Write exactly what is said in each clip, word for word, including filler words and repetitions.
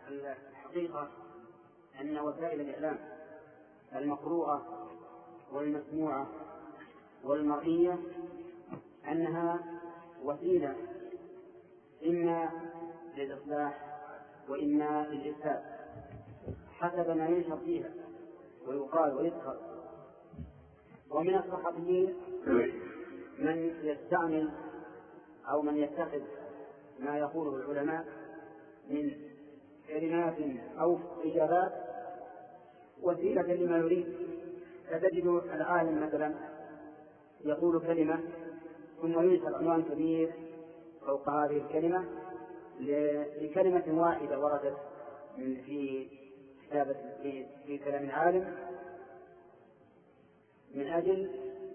الحقيقة أن وسائل الإعلام المقروءة والمسموعة والمرئية أنها وسيلة إما للإصلاح وإما للإفساد حسب ما ينشر فيها ويقال ويذكر. ومن الصحفيين من يستعمل أو من يتخذ ما يقوله العلماء من كلمات أو إجابات وسيلة لما يريد. فتجد العالم مثلا يقول كلمة ثم ينشر عنوان كبير فوق هذه الكلمة لكلمة واحدة وردت من في كتابة في, في كلام العالم من أجل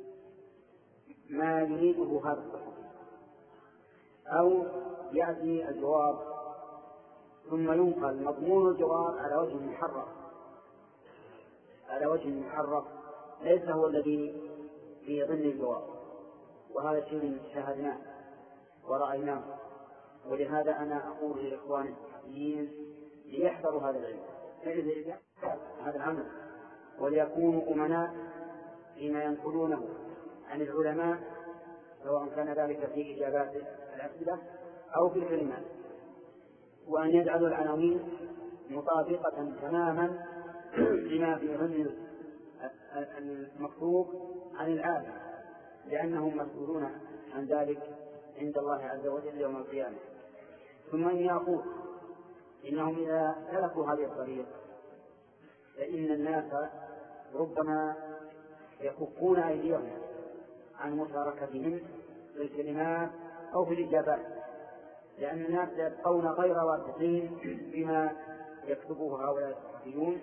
ما يريده هذا الصحفي. أو يأتي الجواب ثم ينقل مضمون الجواب على وجه محرف على وجه محرف ليس هو الذي في ضمن الجواب، وهذا شيء شاهدناه ورأيناه. ولهذا أنا أقول لإخواني الصحفيين ليحذروا هذا العلم هذا العمل وليكونوا أمناء فيما ينقلونه عن العلماء، سواء كان ذلك في إجابات الأسئلة أو في الكلمات، وأن يجعلوا العناوين مطابقة تماما لما في ضمن المكتوب عن العالم، لأنهم مسؤولون عن ذلك عند الله عز وجل يوم القيامة. ثم إني أقول إنهم إذا سلكوا هذه الطريق فإن الناس ربما يكفون أيديهم عن مشاركتهم في الكلمات أو في الإجابات، لأن الناس يبقون غير واثقين بما يكتبوه هؤلاء الصحفيون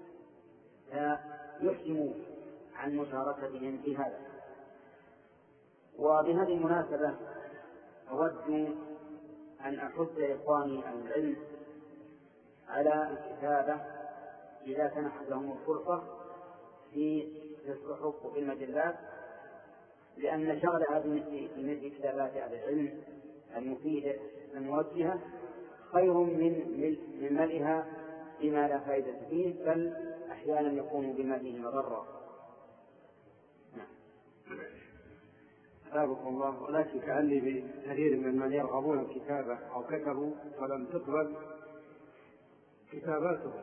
فيحسموا عن مشاركتهم في هذا. وبهذه المناسبة أود أن أحث إخواني عن العلم على الكتابة إذا سنحت لهم الفرصة في الصحف وفي المجلات، لأن شغلها بمثل كتابات أهل العلم المفيدة الموجهة خير من من ملئها بما لا فائدة فيه، بل أحيانا يكون بما فيه مضرة. أثابكم الله. ولكن كأني بكثير من من يرغبون الكتابة أو كتبوا فلم تقبل كتاباتهم.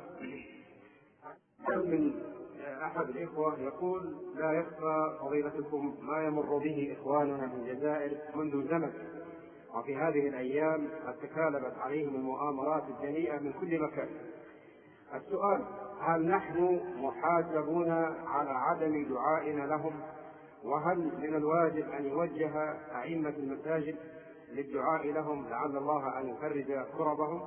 من أحد الإخوة يقول: لا يخفى فضيلتكم ما يمر به إخواننا من الجزائر منذ زمن، وفي هذه الأيام قد تكالبت عليهم المؤامرات الجريئة من كل مكان. السؤال: هل نحن محاسبون على عدم دعائنا لهم؟ وهل من الواجب أن يوجه أئمة المساجد للدعاء لهم لعل الله أن يفرج كربهم؟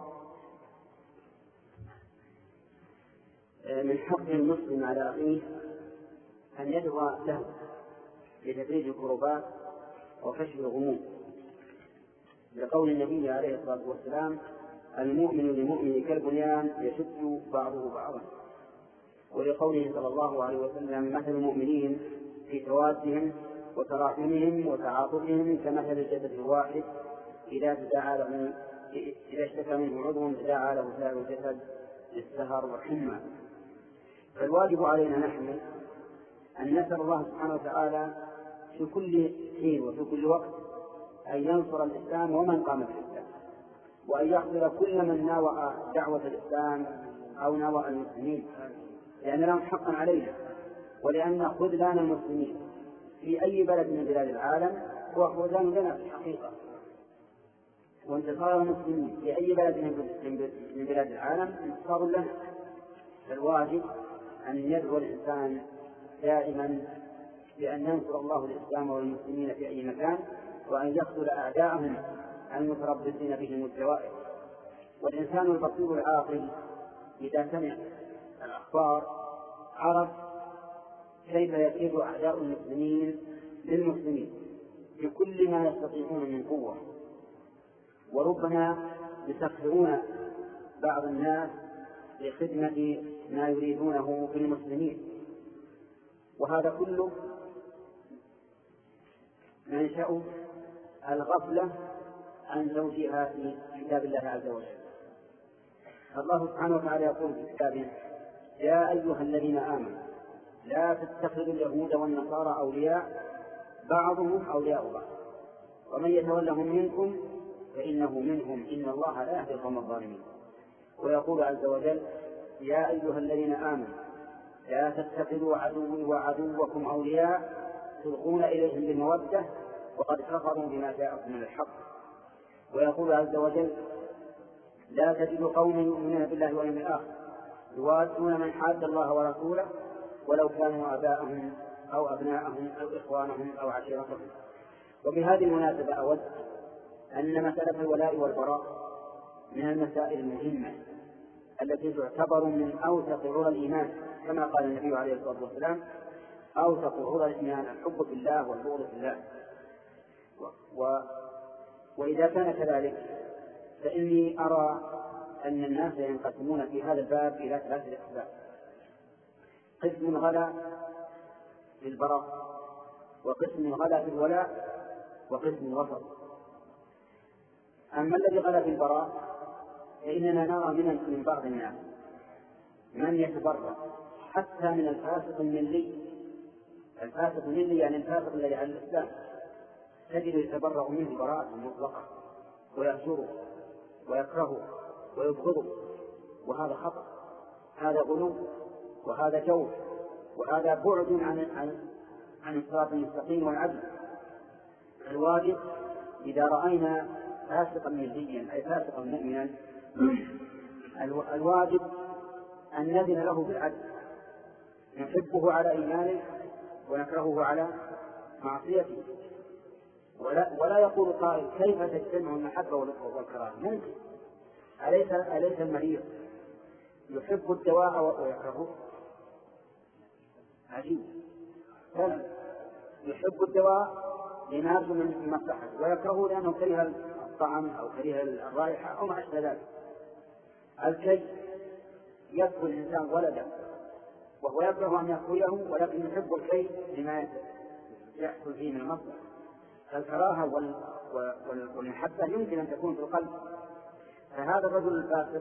من حق المسلم على أخيه أن يدعو له لتفريج الكربات وكشف الغموم، لقول النبي عليه الصلاة والسلام: المؤمن للمؤمن كالبنيان يشد بعضه بعضا. ولقوله صلى الله عليه وسلم: مثل المؤمنين في توادهم وتراحمهم وتعاطفهم كمثل الجسد الواحد إذا تداعى له إذا اشتكى منه عضو تداعى له سائر الجسد بالسهر والحمى. فالواجب علينا نحن أن نسأل الله سبحانه وتعالى في كل حين وفي كل وقت أن ينصر الإسلام ومن قام بالإسلام، وأن يحضر كل من ناوى دعوة الإسلام أو ناوى المسلمين، لأن لهم حقا علينا، ولأن خذلان المسلمين في أي بلد من بلاد العالم هو خذلان لنا في الحقيقة، وانتصار المسلمين في أي بلد من بلاد العالم انتصار لنا. فالواجب أن يدعو الإنسان دائما بأن ينصر الله الإسلام والمسلمين في أي مكان، وأن يقتل أعداءهم المتربصين بهم الدوائر. والإنسان البصير العاقل إذا سمع الأخبار عرف كيف يكيد أعداء المسلمين للمسلمين بكل ما يستطيعون من قوة، وربما يسخرون بعض الناس لخدمة ما يريدونه بالمسلمين، وهذا كله منشأ الغفلة عن توجيهات كتاب الله عز وجل. الله سبحانه وتعالى يقول في كتابه: يا أيها الذين آمنوا لا تتخذوا اليهود والنصارى أولياء بعضهم أولياء بعض ومن يتولهم منكم فإنه منهم إن الله لا يهدي القوم الظالمين. ويقول عز وجل: يا أيها الذين آمنوا لا تتخذوا عدوي وعدوكم أولياء تلقون إليهم بالمودة وقد كفروا بما جاءكم من الحق. ويقول عز وجل: لا تجد قوما يؤمنون بالله واليوم الآخر يوادون من حاد الله ورسوله ولو كانوا آباءهم أو أبناءهم أو إخوانهم أو عشيرتهم. وبهذه المناسبة أود أن مسألة الولاء والبراء من المسائل المهمة التي تعتبر من أوثق عرى الإيمان، كما قال النبي عليه الصلاة والسلام: أوثق عرى الإيمان الحب في الله والبغض في الله. و... وإذا كان كذلك فإني أرى أن الناس ينقسمون في هذا الباب إلى ثلاثة أقسام: قسم غلا في البراء، وقسم غلا في الولاء، وقسم وسط. أما الذي غلا في البراء فإننا نرى من من بعض الناس من يتبرأ حتى من الفاسق الملي. الفاسق الملي يعني الفاسق الذي على الإسلام تجد يتبرأ منه براءة مطلقة ويهجره ويكرهه ويبغضه، وهذا خطأ، هذا غلو، وهذا جور، وهذا بعد عن عن عن الصراط المستقيم والعدل. الواجب إذا رأينا فاسقا مليا أي فاسقا مؤمنا الواجب أن نذن له بالعدل، نحبه على إيمانه ونكرهه على معصيته. ولا, ولا يقول قائل: كيف تجتمع المحبة والكراهة؟ ممكن. أليس أليس المريض يحب الدواء ويكرهه؟ عجيب. فلا يحب الدواء لنازل من مصلحته ويكرهه لأنه كره الطعم أو كره الرائحة أو ما أشبه ذلك. الكي يأكل الإنسان ولدا وهو يكره أن يأكله، ولكن يحب الكي لما يحصل فيه من المصلحة. الكراهة والمحبة يمكن أن تكون في القلب. فهذا الرجل الفاسق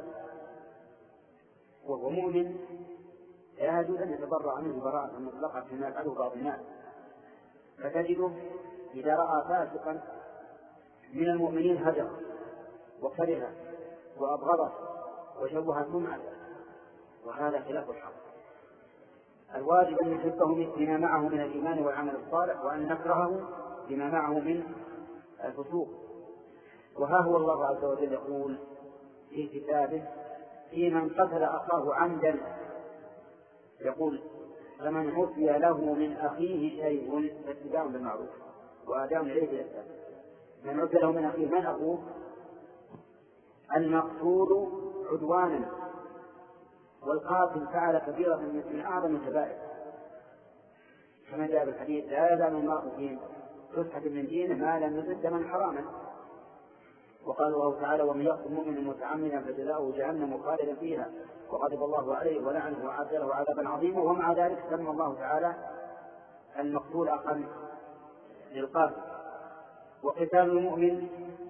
وهو مؤمن لا يجوز أن يتبرأ منه براءة مطلقة كما يفعله بعض الناس. فتجده إذا رأى فاسقا من المؤمنين هجر وكره وأبغضه وشوه سمعه، وهذا خلاف الحق. الواجب أن نحبه بما معه من الإيمان والعمل الصالح، وأن نكرهه بما معه من الفسوق. وها هو الله عز وجل يقول في كتابه: في من قتل أخاه عمدا يقول: فمن عفي له من أخيه شيء فاتباع بالمعروف وأداء إليه بإحسان. من عفي له من أخيه، من أخوه؟ المقتول عدوانا، والقاتل فعل كبيرة من أعظم الكبائر، كما جاء بالحديث: لا يزال المرء في فسحة من دينه ما لم يزد دما حراما. وقال الله تعالى: ومن يقتل مؤمنا متعمدا فجزاؤه جهنم خالدا فيها وغضب الله عليه ولعنه وأعد له عذابا عظيما. ومع ذلك سمى الله تعالى المقتول أقل للقاتل. وقتال المؤمن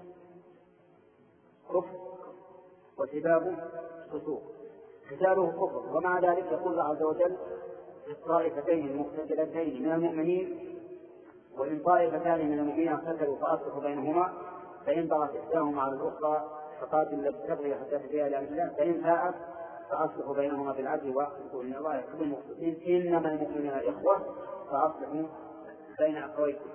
كفر وسبابه فسوق، قتاله كفر. ومع ذلك يقول الله عز وجل في الطائفتين المقتتلتين من المؤمنين: وإن طائفتان من المؤمنين اقتتلوا فأصلحوا بينهما فإن بغت إحداهما على الأخرى فقاتلوا التي تبغي حتى تفيء إلى أمر الله فإن فاءت فأصلحوا بينهما بالعدل وأقسطوا إن الله يحب المقسطين إنما المؤمنون إخوة فأصلحوا بين أخويكم.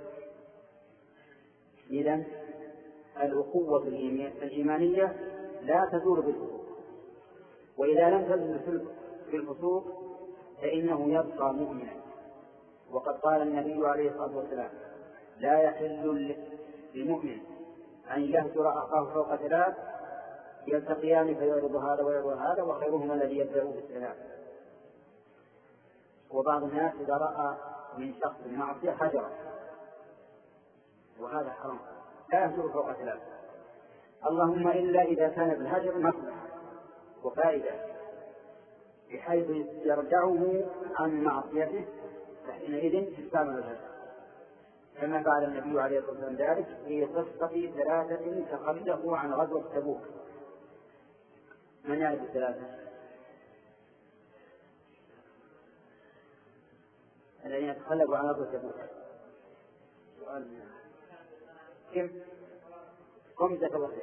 إذن الأخوة الإيمانية لا تزول بالفسوق، وإذا لم تزل بالفسوق فإنه يبقى مؤمنا. وقد قال النبي عليه الصلاة والسلام: لا يحل للمؤمن أن يهجر أخاه فوق ثلاث يلتقيان فيعرض هذا ويعرض هذا وخيرهما الذي يبدأ بالسلام. وبعض الناس إذا رأى من شخص معصية هجر، وهذا حرام، لا يهجر فوق ثلاث، اللهم إلا إذا كان بالهجر مصلحة وفائدة بحيث يرجعه عن معصيته، فحينئذ تستعمل الهجر، كما فعل النبي عليه الصلاة والسلام ذلك في قصة ثلاثة تخلفوا عن غزوة تبوك. من يعرف الثلاثة الذين تخلقوا على أرض تبوك؟ كم؟ خمسة وخير.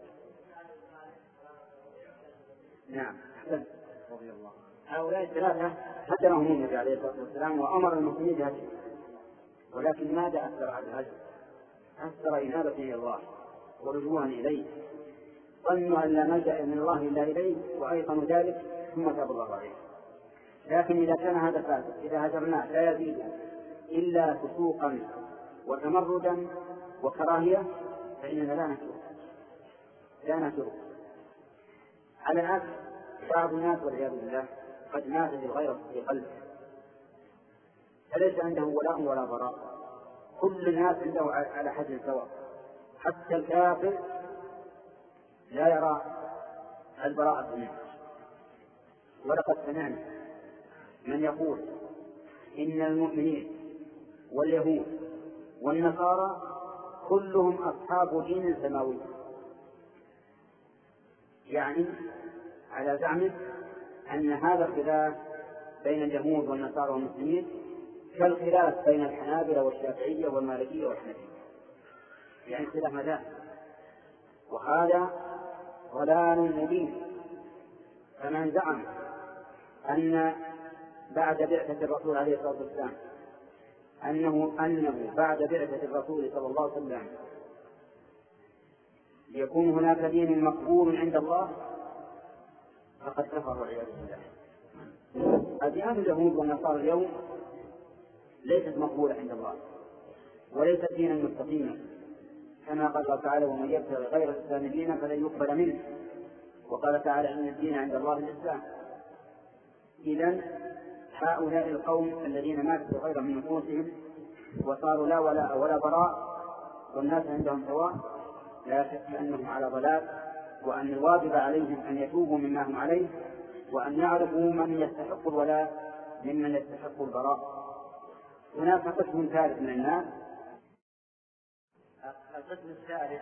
نعم أحسنت. رضي الله هؤلاء الثلاثة هجرهم النبي عليه الصلاة والسلام وأمر المسلمين بهجرهم، ولكن ماذا أثر على الهجر؟ أثر إنابة إلى الله ورجوعا إليه، ظنوا أن لا ملجأ من الله إلا إليه وأيقنوا ذلك ثم تاب الله عليه. لكن إذا كان هذا فاسد إذا هجرناه لا يزيد إلا فسوقا وتمردا وكراهية فإننا لا نترك لا نترك على العكس بعض الناس والعياذ بالله قد ماتت الغيرة في قلبه فليس عنده ولاء ولا براء، كل الناس عنده على حد سواء، حتى الكافر لا يرى البراءة منه. ولقد سمعنا من يقول إن المؤمنين واليهود والنصارى كلهم أصحاب دين سماوي، يعني على زعمه أن هذا الخلاف بين اليهود والنصارى والمسلمين كالخلاف بين الحنابلة والشافعية والمالكية والحنفية، يعني خلاف مذاهب، وهذا ضلال مبين. فمن زعم أن بعد بعثة الرسول عليه الصلاة والسلام أنه أنه بعد بعثة الرسول صلى الله عليه وسلم يكون هناك دين مقبول عند الله فقد كفر والعياذ بالله. أديان اليهود والنصارى اليوم ليست مقبولة عند الله وليست دينا مستقيما، كما قال الله تعالى ومن يبتغي غير الإسلام دينا فلن يقبل منه، وقال تعالى إن الدين عند الله الإسلام. إذن هؤلاء القوم الذين ماتوا غير من نفوسهم وصاروا لا ولاء ولا براء والناس عندهم سواء لا شك أنهم على ضلال، وأن الواجب عليهم أن يتوبوا مما هم عليه وأن يعرفوا من يستحق الولاء ممن يستحق البراء. هناك قسم ثالث من الناس، القسم الثالث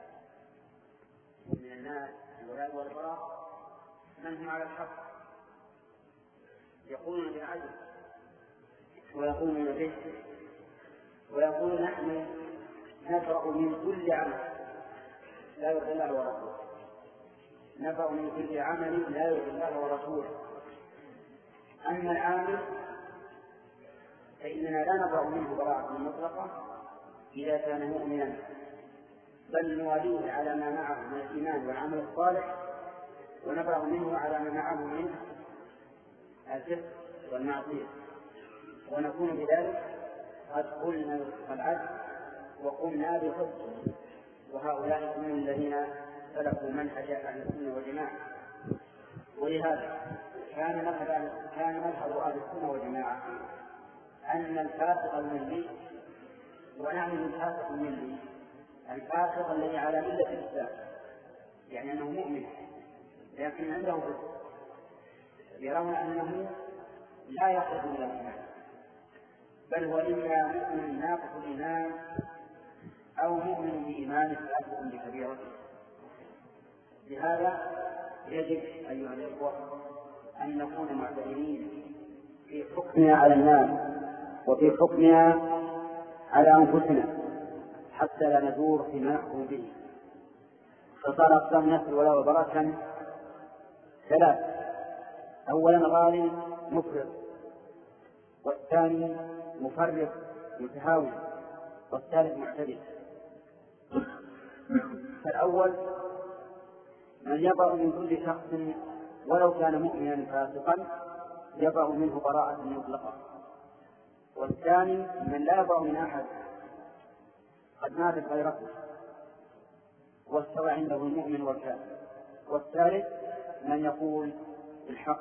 من الناس الولاء والبراء من هم على الحق يقولون بالعدل ويقولون به ويقولون نحن نبرأ من كل عمل لا يرضي الله ورسوله، نبرأ من كل عمل لا يرضي الله ورسوله. أما العامل فإننا لا نبرأ منه براءة مطلقة إذا كان مؤمنا، بل نواليه على ما معه من الإيمان والعمل الصالح، ونبرأ منه على ما معه من الفسق والمعصية، ونكون بذلك قد قلنا العدل وقمنا بالقسط. وهؤلاء هم الذين سلكوا منهج أهل السنة والجماعة. ولهذا كان مذهب كان مذهب أهل السنة والجماعة أن الفاسق الملي، ونعني الفاسق الملي الفاسق الذي على ملة الإسلام، يعني أنه مؤمن لكن عنده فسق، يرون أنه لا يخرج من الإيمان، بل هو إما مؤمن ناقص الإيمان أو مؤمن بإيمان فاسق بكبيرته. لهذا يجب أيها الإخوة أن نكون معتدلين في حكمنا على الناس وفي حكمنا على أنفسنا حتى لا ندور فيما نحكم به. فصار أقسام الناس الولاء والبراء ثلاث: أولا غالي مفرط، والثاني مفرط متهاون، والثالث معتدل. فالأول من يبرأ من كل شخص ولو كان مؤمنا فاسقا يبرأ منه براءة مطلقة، والثاني من لا يبرأ من أحد قد ماتت غيرته واستوى عنده المؤمن والكافر، والثالث من يقول بالحق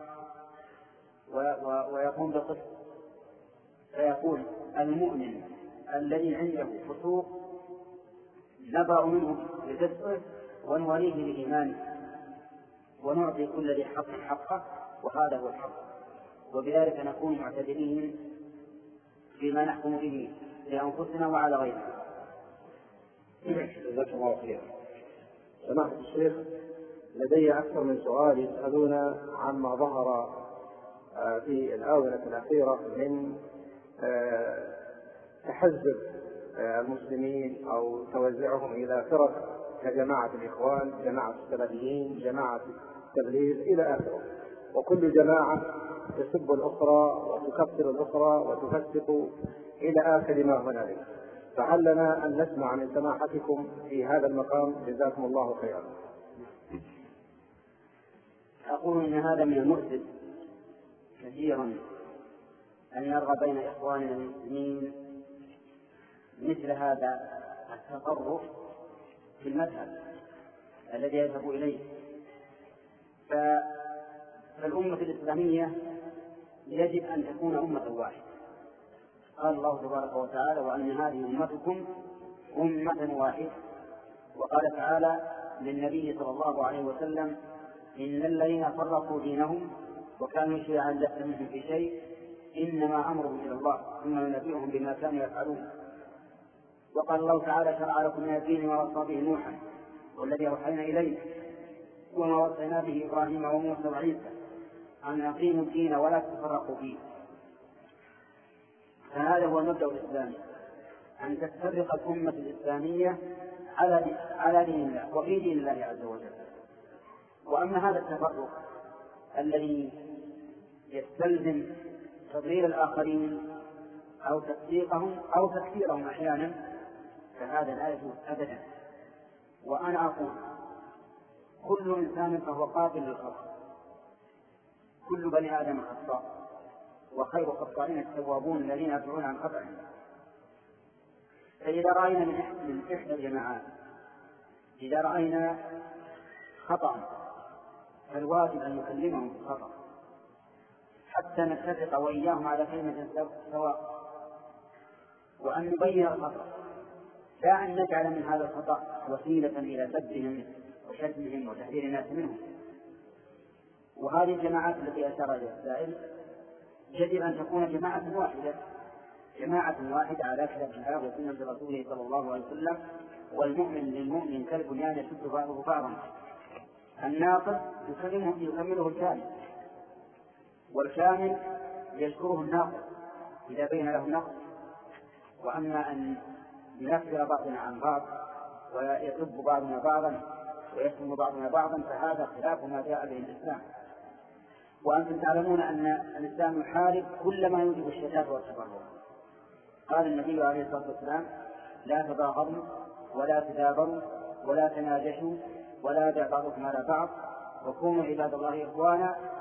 ويقوم بالقسط، فيقول المؤمن الذي عنده فسوق نبرأ منه بفسقه ونوليه بإيمانه ونعطي كل ذي حق حقه، وهذا هو الحق. وبذلك نكون معتدلين فيما نحكم به لأنفسنا وعلى غيرنا. جزاك الله خيرا. سماحة الشيخ، لدي أكثر من سؤال يسألون عما ظهر في الآونة الأخيرة من تحزب المسلمين أو توزعهم إلى فرق كجماعة الإخوان، جماعة السلفيين، جماعة التبليغ إلى آخره، وكل جماعة تسب الأخرى وتكفر الأخرى وتفسق إلى آخر ما هنالك. فهل لنا أن نسمع من سماحتكم في هذا المقام؟ جزاكم الله خيرا. أقول إن هذا من المؤسف كثيرا أن نرغب بين إخواننا المسلمين مثل هذا التطرف في المذهب الذي يذهب إليه. فالأمة الإسلامية يجب أن تكون أمة واحدة. قال الله تبارك وتعالى: وأن هذه أمتكم أمة واحدة. وقال تعالى للنبي صلى الله عليه وسلم: إن الذين فرقوا دينهم وكانوا شيعا لست منهم في شيء إنما أمرهم إلى الله ثم ينبئهم بما كانوا يفعلون. وقال الله تعالى: شرع لكم من الدين ما وصى به نوحا والذي أوحينا إليه وما وصينا به إبراهيم وموسى وعيسى أن أقيموا الدين ولا تفرقوا فيه. فهذا هو المبدأ الإسلامي، أن تتفرق الأمة الإسلامية على على دين الله وفي دين الله عز وجل. وأما هذا التفرق الذي يستلزم تضليل الآخرين أو تفسيقهم أو تكفيرهم أحيانا فهذا لا يجوز أبدا. وأنا أقول: كل إنسان فهو قابل للخطأ، كل بني آدم خطاء، وخير خطائين التوابون الذين يدعون عن خطأهم. فإذا رأينا من إحدى الجماعات إذا رأينا خطأ فالواجب أن نكلمهم بالخطأ حتى نتفق وإياهم على كلمة سواء، وأن نبين الخطأ، لا أن نجعل من هذا الخطأ وسيلة إلى سدهم وشتمهم وتحذير الناس منهم. وهذه الجماعات التي أشار إليها السائل يجب أن تكون جماعة واحدة، جماعة واحدة على كتاب الله وسنة رسوله صلى الله عليه وسلم. والمؤمن للمؤمن كالبنيان يشد بعضه بعضا. الناقص يكمله الكامل، والكامل يشكره الناقص إذا بين له نقص. وأما أن ينفر بعضنا عن بعض ويسب بعضنا بعضا ويشتم بعضنا بعضا فهذا خلاف ما جاء به الإسلام. وأنتم تعلمون أن الإسلام يحارب كل ما يوجب الشتات والتفرق. قال النبي عليه الصلاة والسلام: لا تباغضوا ولا تدابروا ولا تناجشوا ولا يدع بعضكم على بعض وكونوا عباد الله إخوانا